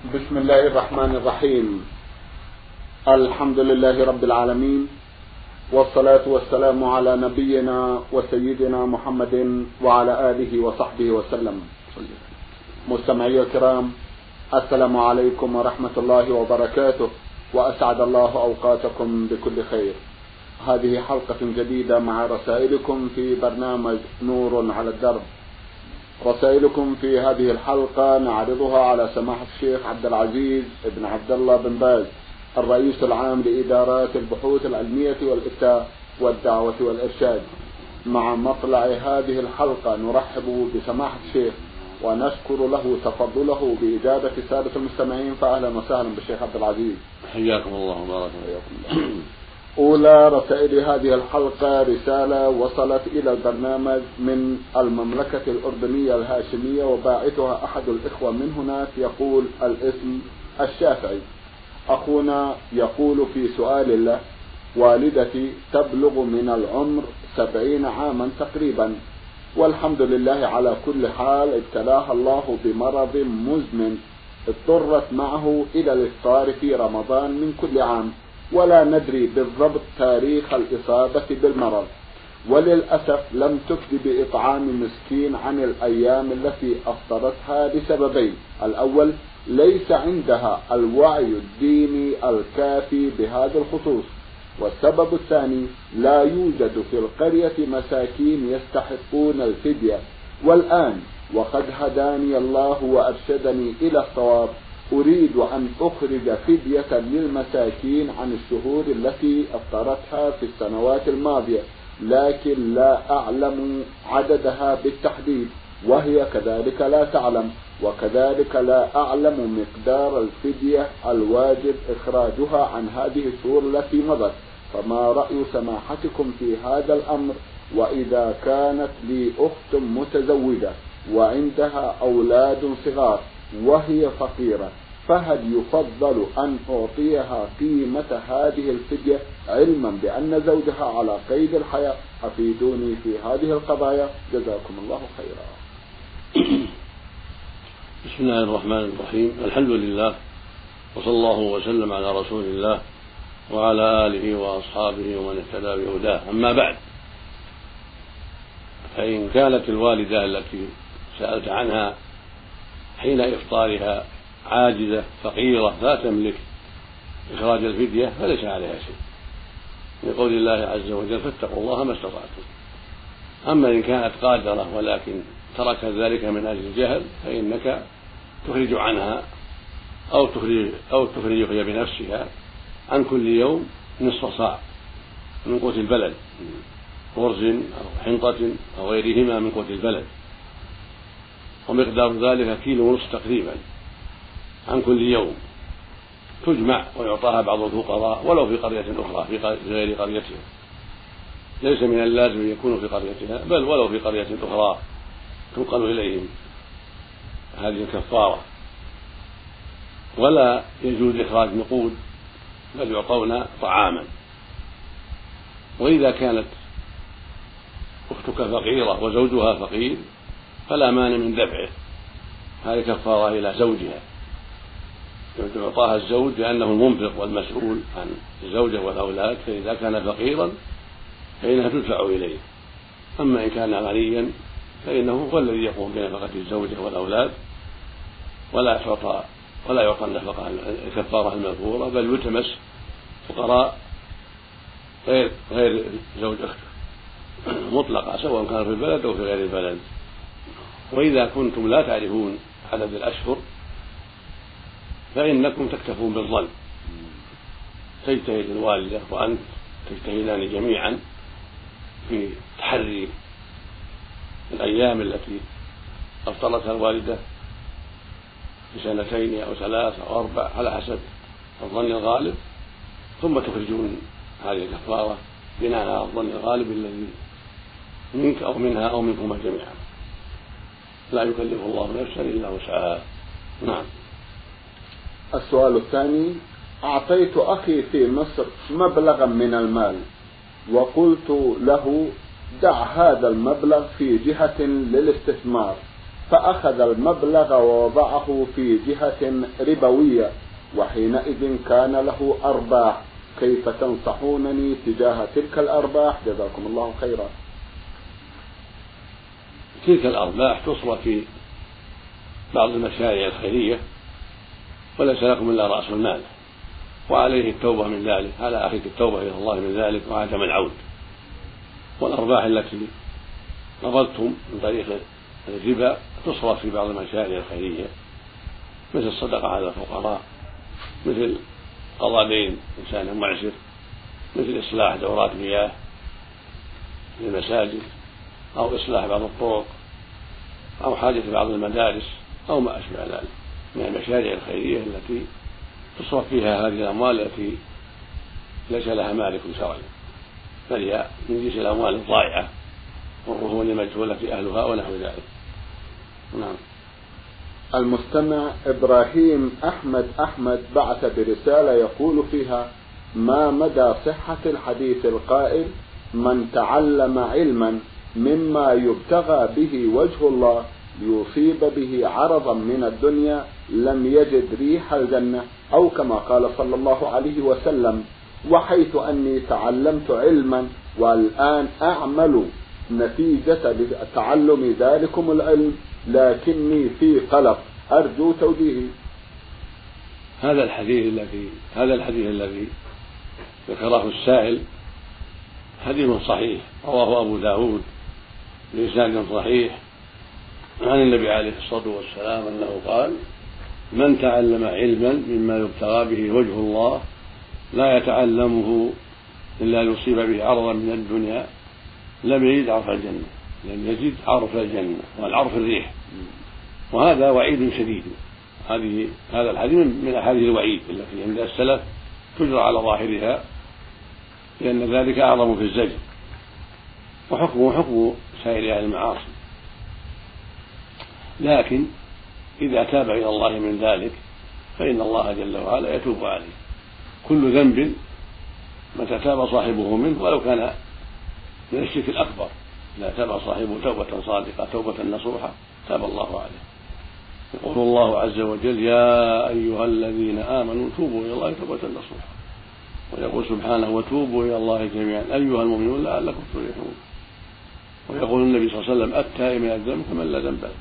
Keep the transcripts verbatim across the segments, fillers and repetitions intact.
بسم الله الرحمن الرحيم. الحمد لله رب العالمين، والصلاة والسلام على نبينا وسيدنا محمد وعلى آله وصحبه وسلم. مستمعي الكرام، السلام عليكم ورحمة الله وبركاته، وأسعد الله أوقاتكم بكل خير. هذه حلقة جديدة مع رسائلكم في برنامج نور على الدرب. رسائلكم في هذه الحلقة نعرضها على سماحة الشيخ عبد العزيز بن عبد الله بن باز، الرئيس العام لإدارات البحوث العلمية والإفتاء والدعوة والإرشاد. مع مطلع هذه الحلقة نرحب بسماحة الشيخ ونشكر له تفضله بإجابة سادة المستمعين، فأهلا وسهلا بالشيخ عبد العزيز. حياكم الله وبارك فيكم. أولى رسائل هذه الحلقة رسالة وصلت إلى البرنامج من المملكة الأردنية الهاشمية، وباعثها أحد الإخوة من هناك، يقول الاسم الشافعي. أخونا يقول في سؤال له: والدتي تبلغ من العمر سبعين عاما تقريبا، والحمد لله على كل حال، ابتلاها الله بمرض مزمن اضطرت معه إلى الإفطار في رمضان من كل عام، ولا ندري بالضبط تاريخ الإصابة بالمرض، وللأسف لم تفد بإطعام مسكين عن الأيام التي أفطرتها لسببين: الأول، ليس عندها الوعي الديني الكافي بهذا الخصوص، والسبب الثاني، لا يوجد في القرية مساكين يستحقون الفدية. والآن وقد هداني الله وأرشدني إلى الصواب، أريد أن أخرج فدية للمساكين عن الشهور التي أفطرتها في السنوات الماضية، لكن لا أعلم عددها بالتحديد، وهي كذلك لا تعلم، وكذلك لا أعلم مقدار الفدية الواجب إخراجها عن هذه الشهور التي مضت. فما رأي سماحتكم في هذا الأمر؟ وإذا كانت لي أخت متزوجة وعندها أولاد صغار وهي فقيرة، فهل يفضل أن أعطيها قيمة هذه الفدية علما بأن زوجها على قيد الحياة؟ أفيدوني في هذه القضايا، جزاكم الله خيرا. بسم الله الرحمن الرحيم. الحمد لله، وصلى الله وسلم على رسول الله وعلى آله وأصحابه ومن اهتدى بهداه. أما بعد، فإن كانت الوالدة التي سألت عنها حين إفطارها عاجزة فقيرة لا تملك إخراج الفدية فليس عليها شيء، لقول الله عز وجل: فاتقوا الله ما استطعتم. أما إن كانت قادرة ولكن تركت ذلك من أجل الجهل، فإنك تخرج عنها أو تخرج أو تخرج هي بنفسها عن كل يوم نصف صاع من قوت البلد، خرز أو حنطة أو غيرهما من قوت البلد، ومقدار ذلك كيلو ونصف تقريبا عن كل يوم، تجمع ويعطاها بعض الفقراء ولو في قرية أخرى في غير قريتها. ليس من اللازم أن يكونوا في قريتها، بل ولو في قرية أخرى تنقل إليهم هذه الكفارة. ولا يجوز إخراج نقود، بل يعطون طعاما. وإذا كانت أختك فقيرة وزوجها فقير فلا مانع من دفعه هذه كفارة إلى زوجها، يعطاها الزوج لأنه المنفق والمسؤول عن الزوجة والأولاد، فإذا كان فقيرا فإنها تدفع إليه. أما إن كان غنيا فإنه هو الذي يقوم بنفقة الزوجة والأولاد، ولا تعطى ولا يعطى النفقة الكفارة المذكورة، بل يلتمس فقراء غير غير زوج أخته مطلقة، سواء كان في البلد أو في غير البلد. وإذا كنتم لا تعرفون عدد الأشهر فإنكم تكتفون بالظن، تجتهد الوالدة وأنت تجتهدان جميعا في تحري الأيام التي أفطرتها الوالدة في سنتين أو ثلاث أو أربع على حسب الظن الغالب، ثم تخرجون هذه الكفارة بناء على الظن الغالب الذي منك أو منها أو منكم جميعا. لا يكلف الله نفسا إلا وسعها. نعم. السؤال الثاني: أعطيت أخي في مصر مبلغا من المال، وقلت له: دع هذا المبلغ في جهة للاستثمار، فأخذ المبلغ ووضعه في جهة ربوية وحينئذ كان له أرباح، كيف تنصحونني تجاه تلك الأرباح جزاكم الله خيرا؟ تلك الأرباح تصرف في بعض المشاريع الخيرية وليس لكم إلا رأس المال، وعليه التوبة من ذلك، على أخيك التوبة إلى الله من ذلك وعدم العود. والأرباح التي قبضتم من طريق الربا تصرف في بعض المشاريع الخيرية مثل الصدقة على الفقراء، مثل قضاء دين إنسان معسر، مثل إصلاح دورات مياه للمساجد، أو إصلاح بعض الطرق، أو حاجة بعض المدارس، أو ما أشبه ذلك من المشاريع الخيرية التي تصرف فيها هذه الأموال التي ليس لها مالك شرعي، بل هي من جنس الأموال الضائعة والرهون المجهولة أهلها ونحو ذلك. نعم. المستمع إبراهيم أحمد أحمد بعث برسالة يقول فيها: ما مدى صحة الحديث القائل من تعلم علما مما يبتغى به وجه الله ليصيب به عرضا من الدنيا لم يجد ريح الجنة، أو كما قال صلى الله عليه وسلم: وحيث أني تعلمت علما والآن أعمل نتيجة تعلم ذلكم العلم لكني في قلق، أرجو توجيهي. هذا الحديث الذي هذا الحديث الذي ذكره السائل حديث صحيح رواه أبو داود بإسناد صحيح عن النبي عليه الصلاة والسلام أنه قال: من تعلم علما مما يبتغى به وجه الله لا يتعلمه إلا يصيب به عرضا من الدنيا لم يجد عرف الجنة لم يجد عرف الجنة والعرف الريح. وهذا وعيد شديد. هذه هذا الحديث من أحاديث الوعيد التي عند السلف تجرى على ظاهرها، لأن ذلك أعظم في الزجر، وحكمه حكم سائر أهل المعاصي. لكن إذا تاب إلى الله من ذلك فإن الله جل وعلا يتوب عليه. كل ذنب متى تاب صاحبه منه ولو كان من الشرك الأكبر، إذا تاب صاحبه توبة صادقة توبة نصوحة تاب الله عليه. يقول الله عز وجل: يا أيها الذين آمنوا توبوا إلى الله توبة نصوحة. ويقول سبحانه: وتوبوا إلى الله جميعا أيها المؤمنون لعلكم تفلحون. ويقول النبي صلى الله عليه وسلم: التائب من الذنب كمن لا ذنب له.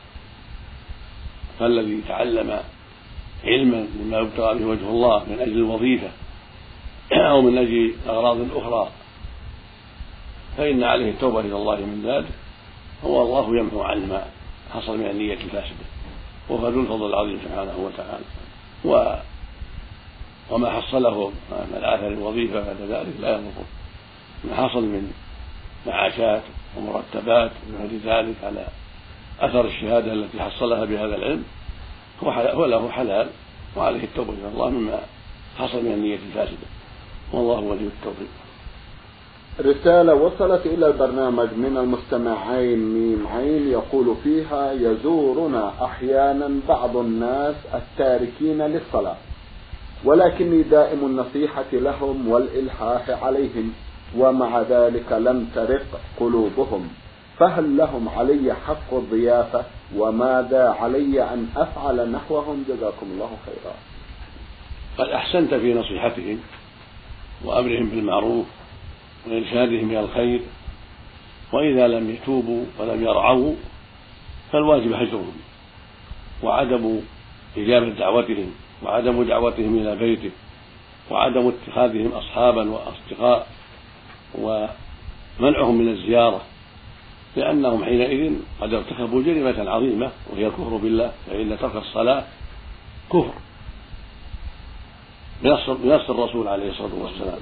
فالذي تعلم علما مما يبتغى به وجه الله من أجل الوظيفة أو من أجل أغراض أخرى فإن عليه التوبة إلى الله من ذلك، هو الله يمحو عنه ما حصل من النية الفاسدة، وهو ذو الفضل العظيم سبحانه وتعالى. و... وما حصله من الآثار الوظيفة بعد ذلك لا يضره. ما حصل من معاشات ومرتبات وغير ذلك على أثر الشهادة التي حصلها بهذا العلم هو له حلال، وعليه التوبة إلى الله مما حصل من النية الفاسدة، والله ولي التوفيق. رسالة وصلت إلى البرنامج من المستمعين ميم عين يقول فيها: يزورنا أحيانا بعض الناس التاركين للصلاة، ولكني دائم النصيحة لهم والإلحاح عليهم، ومع ذلك لم ترق قلوبهم، فهل لهم علي حق الضيافة؟ وماذا علي أن أفعل نحوهم جزاكم الله خيرا؟ قد أحسنت في نصيحتهم وأمرهم بالمعروف وإرشادهم إلى الخير، وإذا لم يتوبوا ولم يرعوا فالواجب هجرهم وعدم إجابة دعوتهم وعدم دعوتهم إلى بيته وعدم اتخاذهم أصحابا وأصدقاء ومنعهم من الزيارة، لأنهم حينئذ قد ارتكبوا جريمة عظيمة وهي الكفر بالله، فإن ترك الصلاة كفر بنص الرسول عليه الصلاة والسلام،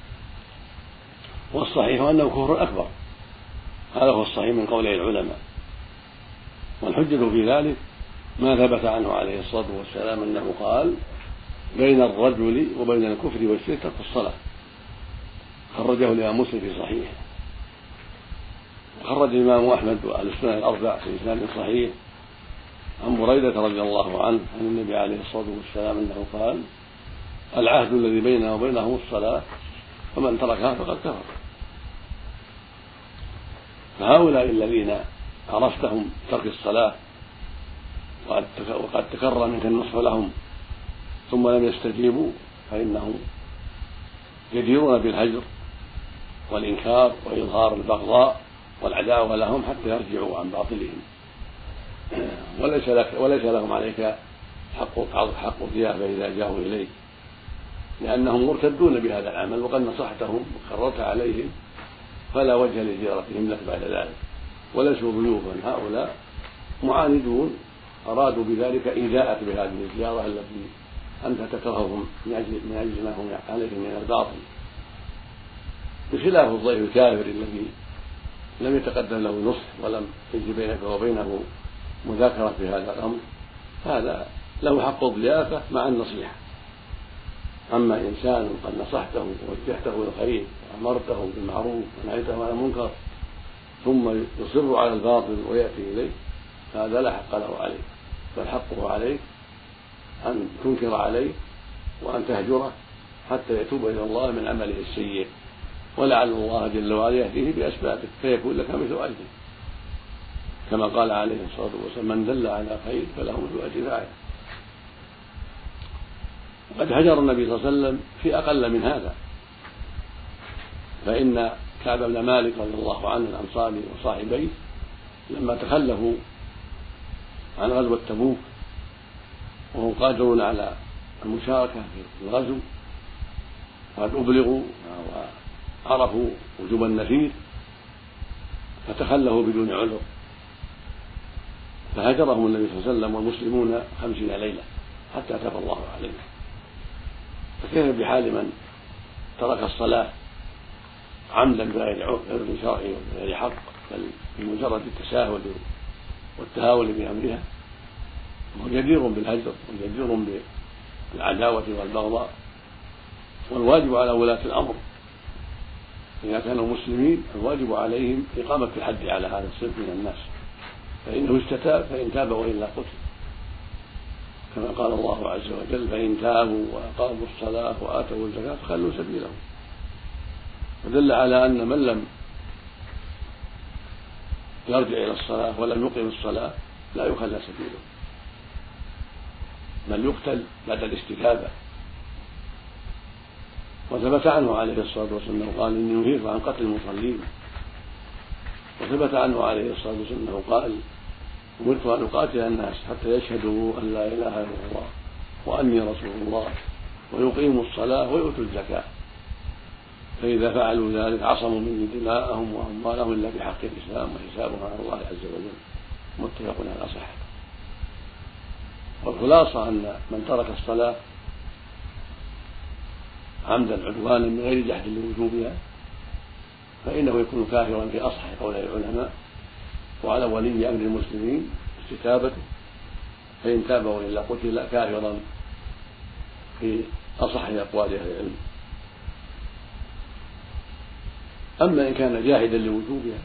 والصحيح أنه كفر أكبر. هذا هو الصحيح من قول العلماء، والحجة في ذلك ما ثبت عنه عليه الصلاة والسلام أنه قال: بين الرجل وبين الكفر والشرك ترك الصلاة. خرجه الإمام مسلم في صحيحه، وخرج الإمام أحمد وأهل السنن الأربعة في إسناد صحيح عن بريدة رضي الله عنه عن النبي عليه الصلاة والسلام أنه قال: العهد الذي بيننا وبينهم الصلاة فمن تركها فقد كفر. فهؤلاء الذين عرفتهم ترك الصلاة وقد تكرر منك النصح لهم ثم لم يستجيبوا فإنهم يديرون بالهجر والإنكار وإظهار البغضاء والعداوة لهم حتى يرجعوا عن باطلهم. وليس لك وليس لهم عليك حق حق الضيافة إذا جاءوا إليك، لأنهم مرتدون بهذا العمل وقد نصحتهم وكررت عليهم، فلا وجه لزيارتهم لك بعد ذلك، وليسوا ضيوفا. هؤلاء معاندون أرادوا بذلك إيذاءك بهذه الزيارة التي أنت تكرههم من أجل ما هم عليه من الباطل، بخلاف الضيف الكافر الذي لم يتقدم له نصح ولم يجري بينك وبينه مذاكرة في هذا الأمر، هذا له حق الضيافة مع النصيحة. أما إنسان قد نصحته ووجهته الخير وأمرته بالمعروف ونهيته عن المنكر ثم يصر على الباطل ويأتي إليه، هذا لا حق له عليه، بل حقه عليك أن تنكر عليه وأن تهجره حتى يتوب إلى الله من عمله السيء، ولعل الله جل وعلا يهديه بأسبابه فيكون لك مثل أجره، كما قال عليه الصلاة والسلام: من دل على خير فله مثل أجر فاعله. وقد هجر النبي صلى الله عليه وسلم في أقل من هذا، فإن كعب بن مالك رضي الله عنه الأنصاري وصاحبيه لما تخلفوا عن غزوة تبوك وهم قادرون على المشاركة في الغزو وقد أبلغوا وعرفوا وجوب النفير فتخلفوا بدون عذر، فهجرهم النبي صلى الله عليه وسلم والمسلمون خمسين ليلة حتى تاب الله عليهم. فكيف بحال من ترك الصلاة عمدا بغير عذر شرعي وبغير حق، بل بمجرد التساهل والتهاون بأمرها، وهو جدير بالهجر وجدير بالعداوة والبغضاء. والواجب على ولاة الأمر إذا كانوا مسلمين الواجب عليهم إقامة الحد على هذا الصنف من الناس، فإنه استتاب فإن تاب وإلا قتل، كما قال الله عز وجل: فإن تابوا وأقاموا الصلاة وآتوا الزكاة فخلوا سبيلهم. ودل على أن من لم يرجع إلى الصلاة ولم يقم الصلاة لا يخلى سبيله، بل يقتل بعد الاستتابة. وثبت عنه عليه الصلاة والسلام قال: إني نهيت عن قتل المصلين. وثبت عنه عليه الصلاة والسلام أنه قال: أمرت أن أقاتل الناس حتى يشهدوا أن لا إله إلا الله وأني رسول الله ويقيموا الصلاة ويؤتوا الزكاة، فإذا فعلوا ذلك عصموا مني دماءهم وأموالهم إلا بحق الإسلام وحسابهم على الله عز وجل. متفق على صحته. والخلاصة أن من ترك الصلاة عمدا عدوانا من غير جحد لوجوبها فإنه يكون كافرا في أصح قول العلماء، وعلى ولي أمر المسلمين استتابته، فإن تاب وإلا قتل كافرا في أصح أقوال أهل العلم. أما إن كان جاحدا لوجوبها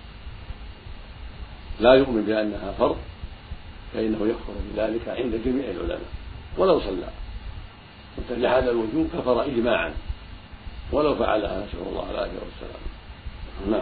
لا يؤمن بأنها فرض فإنه يكفر بذلك عند جميع العلماء ولو صلى، ومن جحد الوجوب كفر إجماعا ولو فعلها، نسأل الله العافية والسلام. نعم.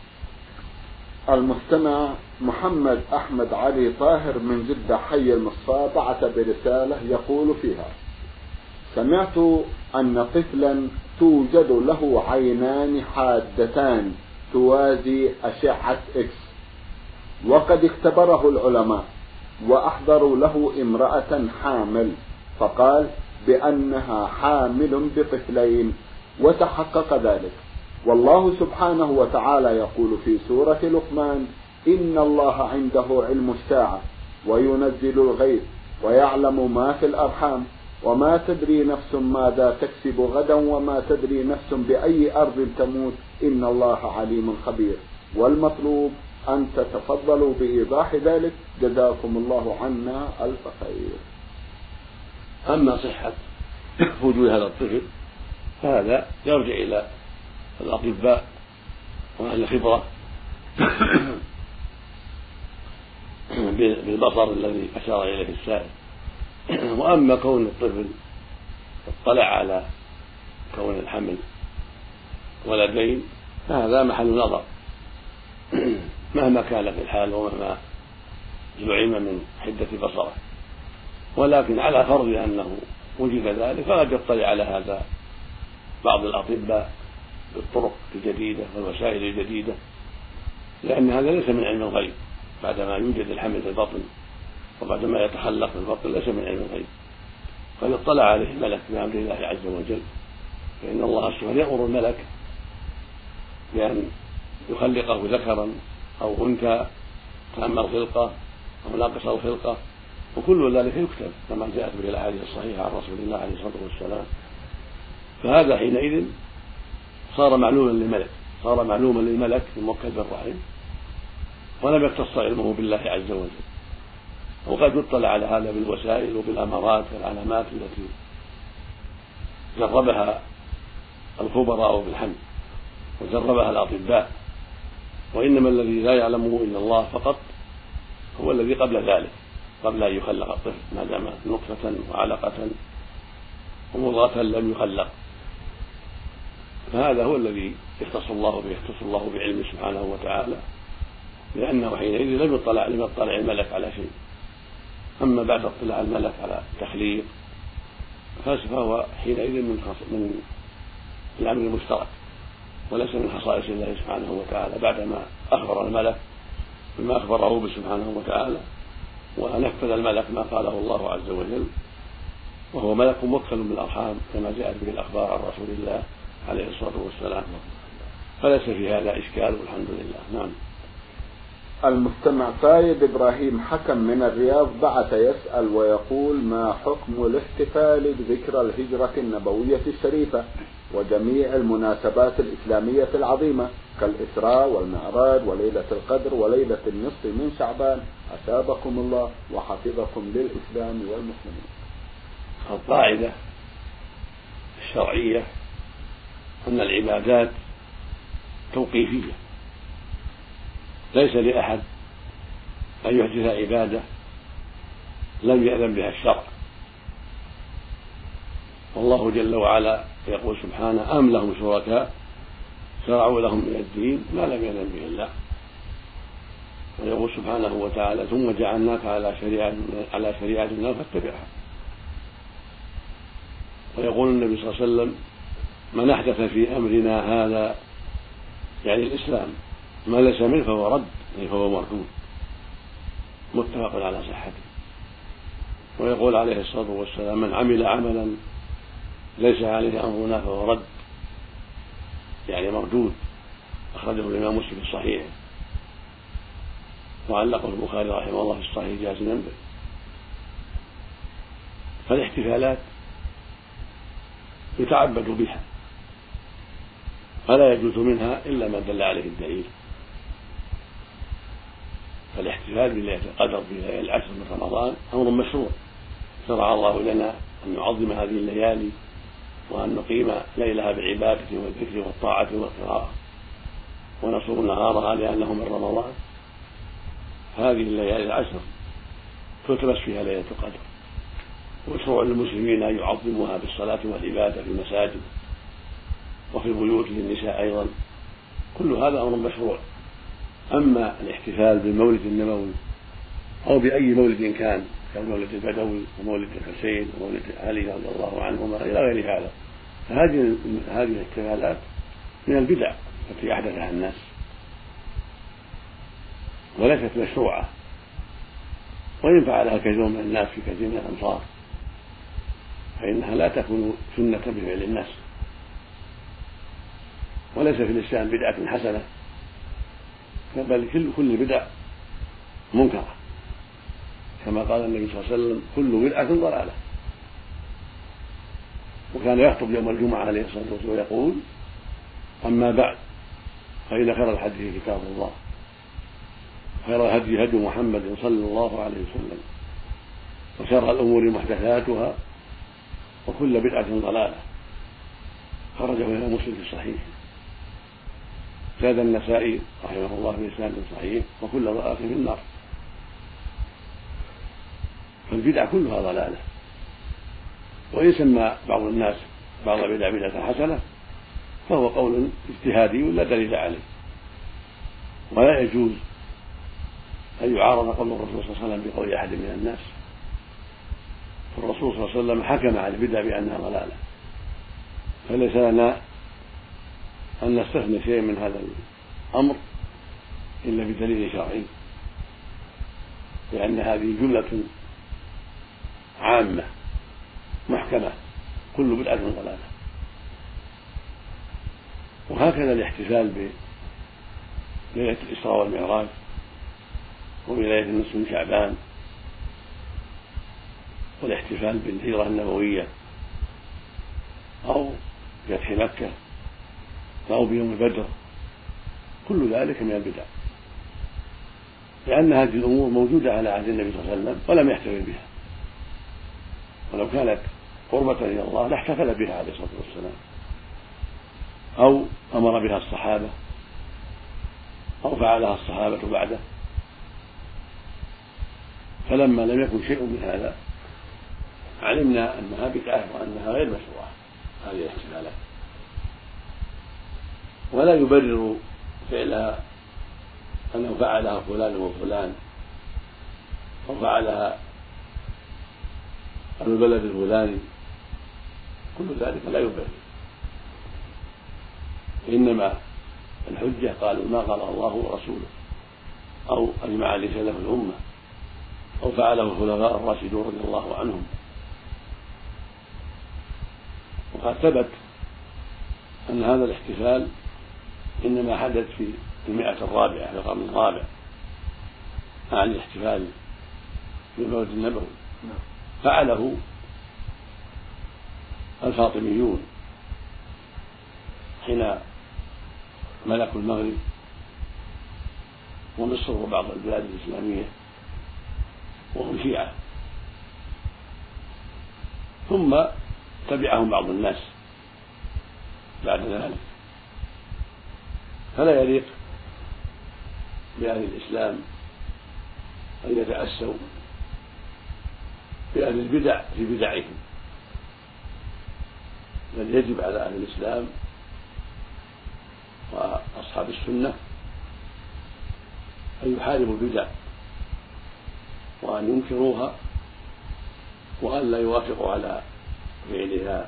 المستمع محمد أحمد علي طاهر من جدة حي المصفى بعث برسالة يقول فيها: سمعت أن طفلا توجد له عينان حادتان توازي أشعة إكس، وقد اختبره العلماء وأحضروا له امرأة حامل فقال بأنها حامل بطفلين وتحقق ذلك، والله سبحانه وتعالى يقول في سورة لقمان: إن الله عنده علم الساعة وينزل الغيث ويعلم ما في الأرحام وما تدري نفس ماذا تكسب غدا وما تدري نفس بأي أرض تموت إن الله عليم خبير. والمطلوب أن تتفضلوا بإيضاح ذلك، جزاكم الله عنا ألف خير. أما صحة وجود هذا الطفل فهذا يرجع إلى الأطباء وأهل الخبرة بالبصر الذي أشار إليه السائل. وأما كون الطفل اطلع على كون الحمل ولدين فهذا محل نظر مهما كانت الحال ومهما زعم من حدة بصره، ولكن على فرض أنه وجد ذلك فقد يطلع على هذا بعض الأطباء بالطرق الجديدة والوسائل الجديدة، لأن هذا ليس من علم الغيب بعدما يوجد الحمل في البطن وبعدما يتخلق في البطن، ليس من علم الغيب، قد اطلع عليه الملك بأمر الله عز وجل. فإن الله سبحانه يأمر الملك بأن يخلقه ذكرا أو أنثى تام الخلقة أو ناقص الخلقة، وكل ذلك يكتب كما جاءت به الأحاديث الصحيحة عن رسول الله عليه الصلاة والسلام. فهذا حينئذ صار معلوما للملك صار معلوما للملك الموكل بالرحم، ولم يختص علمه بالله عز وجل. وقد يطلع على هذا بالوسائل وبالأمارات والعلامات التي جربها الخبراء بالحمل وجربها الأطباء، وإنما الذي لا يعلمه إلا الله فقط هو الذي قبل ذلك، قبل أن يخلق الطفل، ما دام نطفة وعلقة ومضغة لم يخلق. فهذا هو الذي يختص الله به يختص الله بعلمه سبحانه وتعالى، لأنه حينئذ لم يطلع لم يطلع الملك على شيء. أما بعد اطلاع الملك على تخليق فهو حينئذ من من الأمر المشترك وليس من خصائص الله سبحانه وتعالى، بعدما أخبر الملك بما أخبره به سبحانه وتعالى ونفذ الملك ما قاله الله عز وجل، وهو ملك موكل بالأرحام كما جاءت به الأخبار عن رسول الله عليه الصلاة والسلام، فليس في هذا إشكال والحمد لله. نعم. المستمع فايد إبراهيم حكم من الرياض بعث يسأل ويقول: ما حكم الاحتفال بذكرى الهجرة النبوية الشريفة وجميع المناسبات الإسلامية العظيمة كالإسراء والمعراج وليلة القدر وليلة النصف من شعبان، أثابكم الله وحفظكم للإسلام والمسلمين. القاعدة الشرعية أن العبادات توقيفية، ليس لأحد أن يحدث عبادة لم يأذن بها الشرع، والله جل وعلا يقول سبحانه: أم لهم شركاء شرعوا لهم من الدين ما لم يأذن به الله. ويقول سبحانه وتعالى: ثم جعلناك على شريعة على شريعة الله فاتبعها. ويقول النبي صلى الله عليه وسلم: من أحدث في أمرنا هذا يعني الإسلام ما ليس منه فهو رد فهو مردود، متفق على صحته. ويقول عليه الصلاة والسلام: من عمل عملا ليس عليه أمرنا فهو رد يعني مردود، أخرجه الإمام مسلم في صحيحه وعلقه البخاري رحمه الله في الصحيح جازما به. فالاحتفالات يتعبد بها فلا يجوز منها إلا ما دل عليه الدليل. فالاحتفال بليلة القدر في ليالي العشر من رمضان أمر مشروع، شرع الله لنا أن نعظم هذه الليالي وأن نقيم ليلها بالعبادة والذكر والطاعة والقراءة ونصوم نهارها لأنه من رمضان. هذه الليالي العشر تلتمس فيها ليلة القدر، ومشروع للمسلمين أن يعظموها بالصلاة والعبادة في المساجد وفي البيوت للنساء أيضا، كل هذا أمر مشروع. أما الاحتفال بالمولد النبوي أو بأي مولد كان كالمولد البدوي ومولد الحسين ومولد علي رضي الله عنهما إلى غير هذا، فهذه هذه الاحتفالات من البدع التي أحدثها الناس وليست مشروعة، وإن فعلها كثير من الناس في كثير من الأمصار فإنها لا تكون سنة بفعل الناس، وليس في الإسلام بدعة حسنة، بل كل البدع منكرة، كما قال النبي صلى الله عليه وسلم: كل بدعة ضلالة. وكان يخطب يوم الجمعة عليه الصلاة والسلام ويقول: أما بعد فإن خير الحديث كتاب الله خير الهدي هدي محمد صلى الله عليه وسلم وشر الأمور محدثاتها وكل بدعة ضلالة. خرجه إلى مسلم في صحيح. زاد النسائي رحمه الله بإسناد صحيح: وكل ضلالة في النار. فالبدع كلها ضلالة، وإن سمى بعض الناس بعض البدع بدعة حسنة فهو قول اجتهادي لا دليل عليه، ولا يجوز أن يعارض قول الرسول صلى الله عليه وسلم بقول أحد من الناس. فالرسول صلى الله عليه وسلم حكم على البدع بأنها ضلالة، فليس لنا أن نستثني شيء من هذا الأمر إلا بدليل شرعي، لأن هذه جملة عامة محكمة، كل بدعة ضلالة. وهكذا الاحتفال بليلة الإسراء والمعراج وبليلة النصف من شعبان، والاحتفال بالهجرة النبوية أو فتح مكة أو بيوم بدر، كل ذلك من البدع، لأن هذه الأمور موجودة على عهد النبي صلى الله عليه وسلم ولم يحتفل بها، ولو كانت قربة إلى الله لاحتفل بها عليه الصلاة والسلام، أو أمر بها الصحابة أو فعلها الصحابة بعده. فلما لم يكن شيء من هذا علمنا أنها بدعة وأنها غير مشروعة هذه الاحتفالات، ولا يبرر فعلها أنه فعلها فلان وفلان أو فعلها أهل البلد الفلاني، كل ذلك لا يبرر، إنما الحجة قالوا ما قال الله ورسوله أو أجمع عليه سلف الأمة أو فعله الخلفاء الراشدون رضي الله عنهم. وقد ثبت أن هذا الاحتفال إنما حدث في المئة الرابعة في القرن الرابع عن الاحتفال بالمولد النبوي، فعله الفاطميون حين ملكوا المغرب ومصر وبعض البلاد الإسلامية وهم شيعة، ثم تبعهم بعض الناس بعد ذلك. فلا يليق بأهل الإسلام أن يتأسوا بأهل البدع في بدعهم، بل يجب على أهل الإسلام وأصحاب السنة أن يحاربوا البدع وأن ينكروها وأن لا يوافقوا على فعلها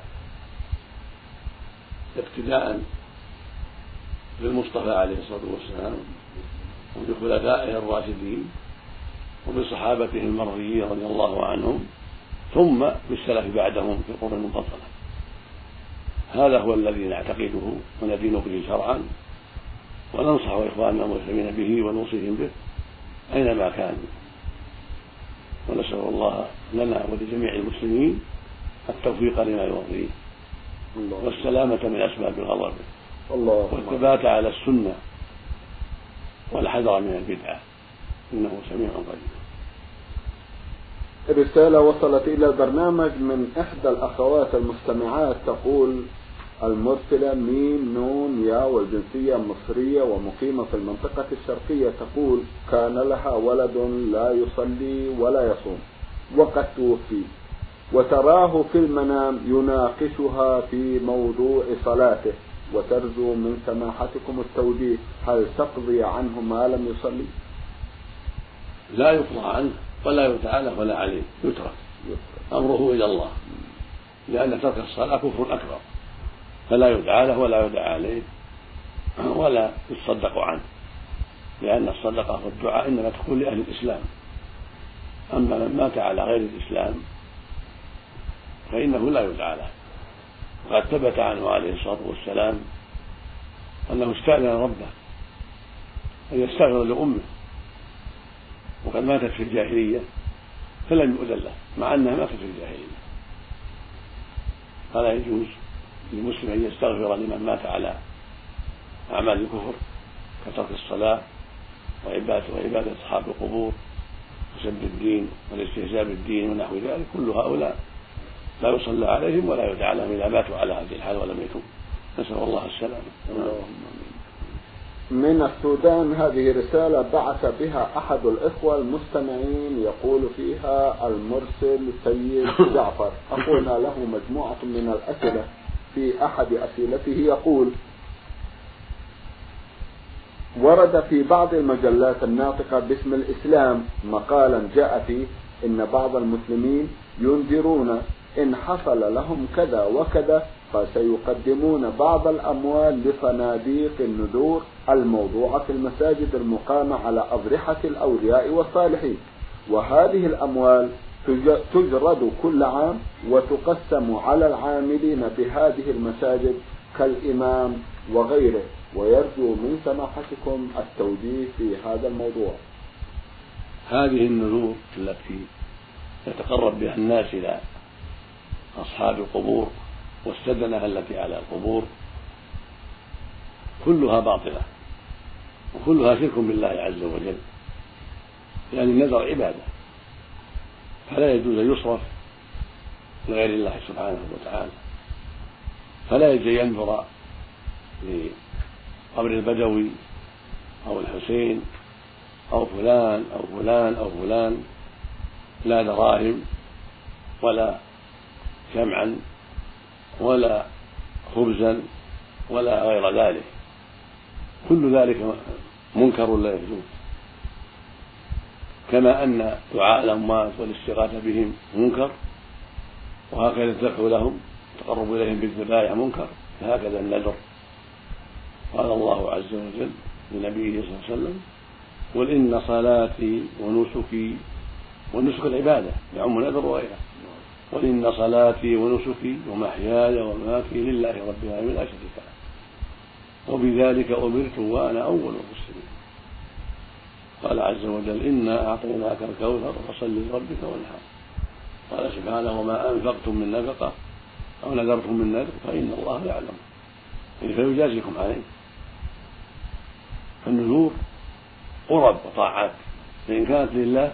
ابتداء بالمصطفى عليه الصلاة والسلام وبخلفائه الراشدين وبصحابته المرضيين رضي الله عنهم، ثم بالسلف بعدهم في القرون المفضلة. هذا هو الذي نعتقده وندين به شرعا، وننصح إخواننا المسلمين به ونوصيهم به أينما كانوا، ونسأل الله لنا ولجميع المسلمين التوفيق لما يرضيه والسلامة من أسباب الغضب والثبات على السنة والحذر من البدعة، إنه سميع قريب. رسالة وصلت إلى البرنامج من إحدى الأخوات المستمعات تقول: المرسلة ميم نون يا والجنسية مصرية ومقيمة في المنطقة الشرقية، تقول: كان لها ولد لا يصلي ولا يصوم وقد توفي، وتراه في المنام يناقشها في موضوع صلاته، وترجو من سماحتكم التوجيه، هل تقضي عنه ما لم يصلي؟ لا يقضى عنه ولا يتعالى ولا عليه، يترك أمره إلى الله، لأن ترك الصلاة كفر أكبر، فلا يدعى له ولا يدعى عليه ولا يتصدق عنه، لأن الصدقة والدعاء إنما تكون لأهل الإسلام، أما من مات على غير الإسلام فإنه لا يدعى له. وقد ثبت عنه عليه الصلاة والسلام أنه استأذن ربه أن يستغفر لأمه وقد ماتت في الجاهلية فلم يؤذن له، مع أنها ماتت في الجاهلية. فلا يجوز للمسلم أن يستغفر لمن مات على أعمال الكفر كترك الصلاة وعبادة وعبادة أصحاب القبور وسب الدين والاستهزاء بالدين ونحو ذلك، كل هؤلاء لا يصلى عليهم ولا يدعى لهم إذا ماتوا على هذه الحال ولم يتوبوا، نسأل الله السلامة. من السودان هذه رسالة بعث بها أحد الإخوة المستمعين يقول فيها: المرسل سيد جعفر، أخونا له مجموعة من الأسئلة، في أحد أسئلته يقول: ورد في بعض المجلات الناطقة باسم الإسلام مقالا جاء فيه إن بعض المسلمين ينذرون إن حصل لهم كذا وكذا فسيقدمون بعض الأموال لصناديق النذور الموضوعة في المساجد المقامة على أضرحة الأولياء والصالحين، وهذه الأموال تجرد كل عام وتقسم على العاملين بهذه المساجد كالإمام وغيره، ويرجو من سماحتكم التوجيه في هذا الموضوع. هذه النذور التي يتقرب بها الناس إلى أصحاب القبور والسدنة التي على القبور كلها باطلة وكلها شرك بالله عز وجل، لأن النذر عبادة فلا يجوز أن يصرف لغير الله سبحانه وتعالى، فلا يجوز ينذر لقبر البدوي أو الحسين أو فلان أو فلان أو فلان لا دراهم ولا شمعا ولا خبزا ولا غير ذلك، كل ذلك منكر لا يجوز، كما أن دعاء الأموات والاستغاثة بهم منكر، وهكذا الذبح لهم التقرب إليهم بالذبائح منكر، فهكذا النذر. قال الله عز وجل لنبيه صلى الله عليه وسلم: قل إن صلاتي ونسكي، والنسك العبادة يعم النذر وغيره، قل إن صلاتي ونسكي ومحياي ومماتي لله رب العالمين لا شريك له وبذلك أمرت وأنا أول المسلمين. قال عز وجل: إنا أعطيناك الكوثر فصل لربك وانحر. قال سبحانه: وما أنفقتم من نفقة أو نذرتم من نذر فإن الله يعلم فيجازيكم عليه. فالنذور قرب وطاعات، فإن كانت لله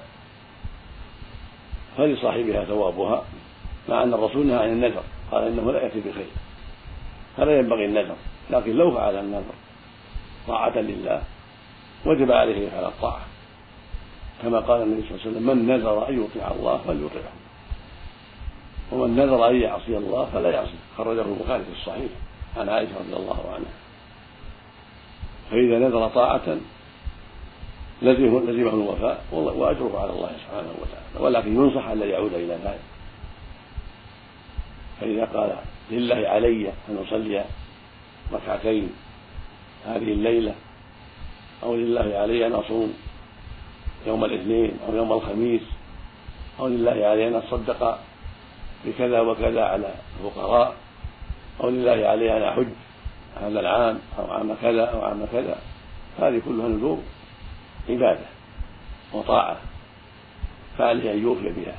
فلصاحبها ثوابها، مع أن الرسول نهى عن النذر قال إنه لا يأتي بخير، فلا ينبغي النذر، لكن لو فعل النذر طاعة لله وجب عليه على الطاعة، كما قال النبي صلى الله عليه وسلم: من نذر أن يطيع الله فليطيعه، ومن نذر أن يعصي الله فلا يعصي. خرجه البخاري في الصحيح عن عائشة رضي الله عنها. فإذا نذر طاعة لزمه الوفاء وأجره على الله سبحانه وتعالى، ولكن ينصح أن لا يعود إلى ذلك. فإذا قال: لله علي أن أصلي ركعتين هذه الليلة، أو لله علي أن أصوم يوم الاثنين أو يوم الخميس، أو لله علي أن أتصدق بكذا وكذا على الفقراء، أو لله علي أن أحج هذا العام أو عام كذا أو عام كذا، هذه كلها نذور عبادة وطاعة، فعليه أن يوفي بها.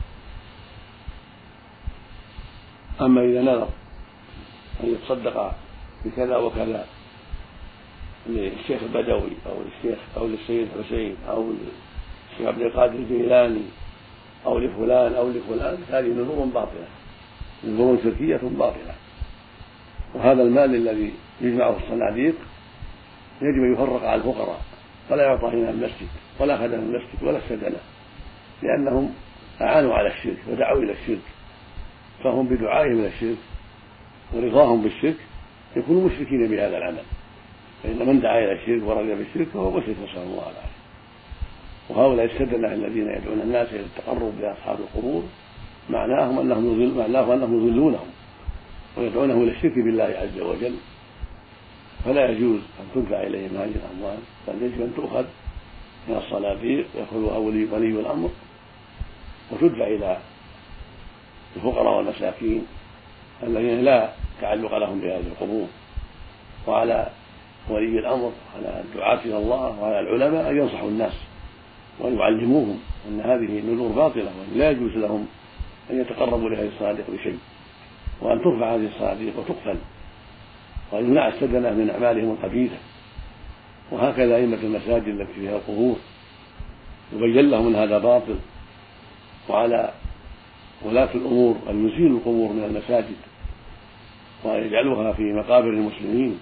أما إذا نذر أن يتصدق بكذا وكذا للشيخ البدوي أو للشيخ أو للسيد حسين أو للشيخ عبد القادر الجيلاني أو لفلان أو لفلان، هذه نذور باطلة، نذور شركية باطلة. وهذا المال الذي يجمعه الصناديق يجب أن يفرق على الفقراء، ولا يعطى هنا المسجد ولا خدم المسجد ولا السدنة، لأنهم أعانوا على الشرك ودعوا إلى الشرك، فهم بدعائهم إلى الشرك ورضاهم بالشرك يكونوا مشركين بهذا العمل، فإن من دعا إلى الشرك ورضي بالشرك فهو مشرك، نسأل الله العافية. وهؤلاء السدنة الذين يدعون الناس إلى التقرب بأصحاب القبور معناهم أنهم يضل معناه أنهم يضلونهم ويدعونه إلى الشرك بالله عز وجل، فلا يجوز أن تدفع إليهم هذه الأموال، بل يجب أن تؤخذ من الصناديق يأخذها ولي ولي الأمر وتدفع إلى الفقراء والمساكين الذين لا تعلق لهم بهذه القبور، وعلى ولي الأمر على الدعاة إلى الله وعلى العلماء أن ينصحوا الناس وأن يعلموهم أن هذه نذور باطلة وأن لا يجوز لهم أن يتقربوا لهذه الصناديق بشيء، وأن ترفع هذه الصناديق وتقفل، وأن يمنع السدنة من أعمالهم الخبيثة. وهكذا أئمة المساجد التي فيها القبور يبين لهم أن هذا باطل، وعلى ولاة الأمور أن يزيلوا القبور من المساجد وأن يجعلوها في مقابر المسلمين.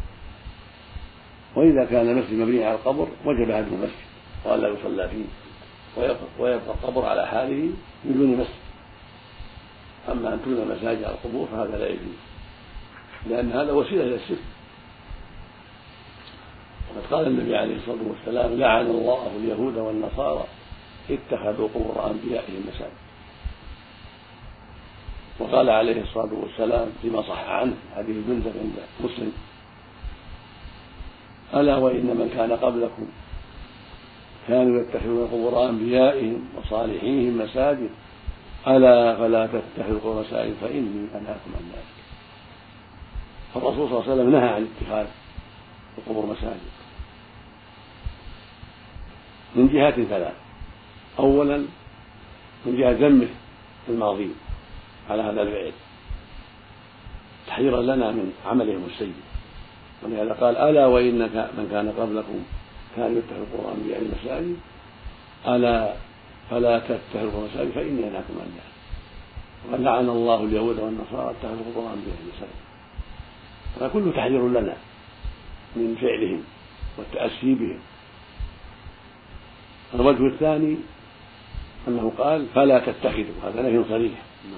وإذا كان المسجد مبني على القبر وجب هدم المسجد وألا يصلى فيه، ويبقى القبر على حاله بدون مسجد. أما أن تبنى المساجد على القبور فهذا لا يجوز، لأن هذا وسيلة إلى الشرك، قال النبي عليه الصلاة والسلام: لعن الله اليهود والنصارى اتخذوا قبور أنبيائهم مساجد. وقال عليه الصلاة والسلام فيما صح عنه حديث جندب عند مسلم: ألا وإن من كان قبلكم كانوا يتخذون قبور أنبيائهم وصالحيهم مساجد، ألا فلا تتخذوا قبور مساجد فإني أنهاكم عن ذلك. فالرسول صلى الله عليه وسلم نهى عن اتخاذ القبور مساجد من جهات ثلاث: أولا من جهة ذمه الماضين على هذا الفعل تحذيرا لنا من عملهم السيء، ولهذا قال: ألا وإن من كان قبلكم كانوا يتخذوا قبور أنبيائهم مساجد، ألا فلا تتخذوا قبور مساجد فإني أنهاكم عن ذلك. وقد لعن الله اليهود والنصارى اتخذوا قبور أنبيائهم مساجد. فكله تحذير لنا من فعلهم والتأسي بهم. الوجه الثاني أنه قال: فلا تتخذوا، هذا نهي صريح.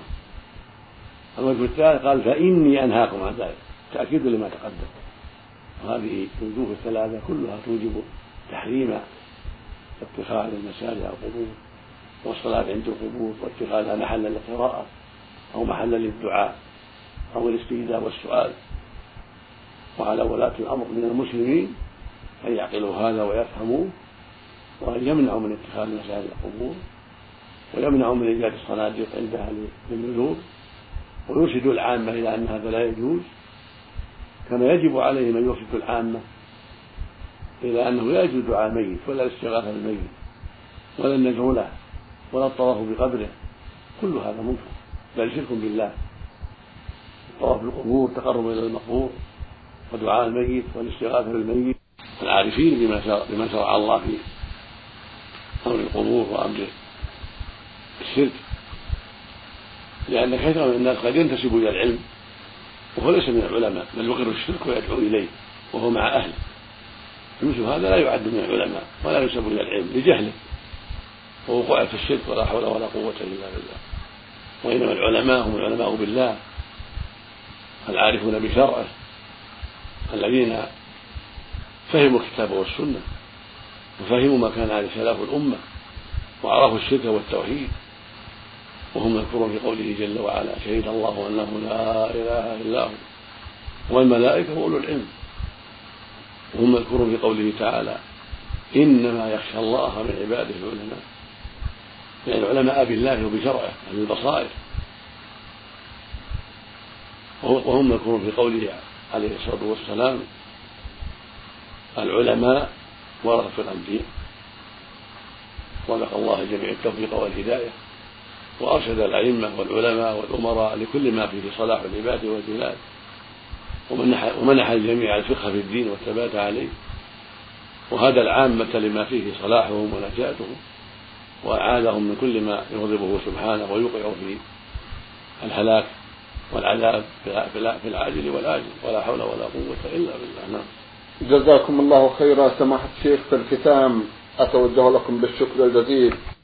الوجه الثالث قال: فإني أنهاكم عن ذلك، تأكيد لما تقدم. وهذه الوجوه الثلاثة كلها توجب تحريم اتخاذ المساجد أو القبور والصلاة عند القبور واتخاذها محلا للقراءة أو محلا للدعاء أو الاستئذان والسؤال. وعلى ولاة الأمر من المسلمين أن يعقلوا هذا ويفهموه، وأن يمنعوا من اتخاذ مساجد القبور، ويمنعوا من إيجاد الصناديق عندها للنذور، ويرشدوا العامة إلى أن هذا لا يجوز، كما يجب عليهم أن يرشدوا العامة إلى أنه لا يجوز دعاء الميت ولا الاستغاثة بالميت ولا الندعو له ولا الطواف بقبره. كل هذا منكر بل شرك بالله. الطواف بالقبور تقرب إلى المقبور، ودعاء الميت والاستغاثة بالميت. العارفين بما شرع الله في أمر القبور وأمر الشرك، لأن كثيرا من الناس قد ينتسب إلى العلم وهو ليس من العلماء، بل يقر الشرك ويدعو إليه وهو مع أهله. فمثل هذا لا يعد من العلماء ولا ينسب إلى العلم لجهله ووقوعه في الشرك، ولا حول ولا قوة إلا بالله. وإنما العلماء هم العلماء بالله العارفون بشرعه الذين فهموا الكتاب والسنة وفهموا ما كان عليه سلف الأمة وعرفوا الشرك والتوحيد، وهم مذكورون في قوله جل وعلا: شهد الله أنه لا إله إلا هو والملائكة وأولو العلم. وهم مذكورون في قوله تعالى: إنما يخشى الله من عباده العلماء، يعني العلماء بالله وبشرعه أهل البصائر. وهم مذكورون في قوله عليه الصلاة والسلام: العلماء ورثة الأنبياء. ورزق الله جميع التوفيق والهداية، وأرشد الأئمة والعلماء والأمراء لكل ما فيه صلاح العباد والبلاد، ومنح الجميع الفقه في الدين والثبات عليه، وهدى العامة لما فيه صلاحهم ونجاتهم، وأعاذهم من كل ما يغضبه سبحانه ويوقع في الهلاك والعذاب في العاجل والآجل، ولا حول ولا قوة إلا بالله. جزاكم الله خيرا سماحة الشيخ. في الختام أتوجه لكم بالشكر الجزيل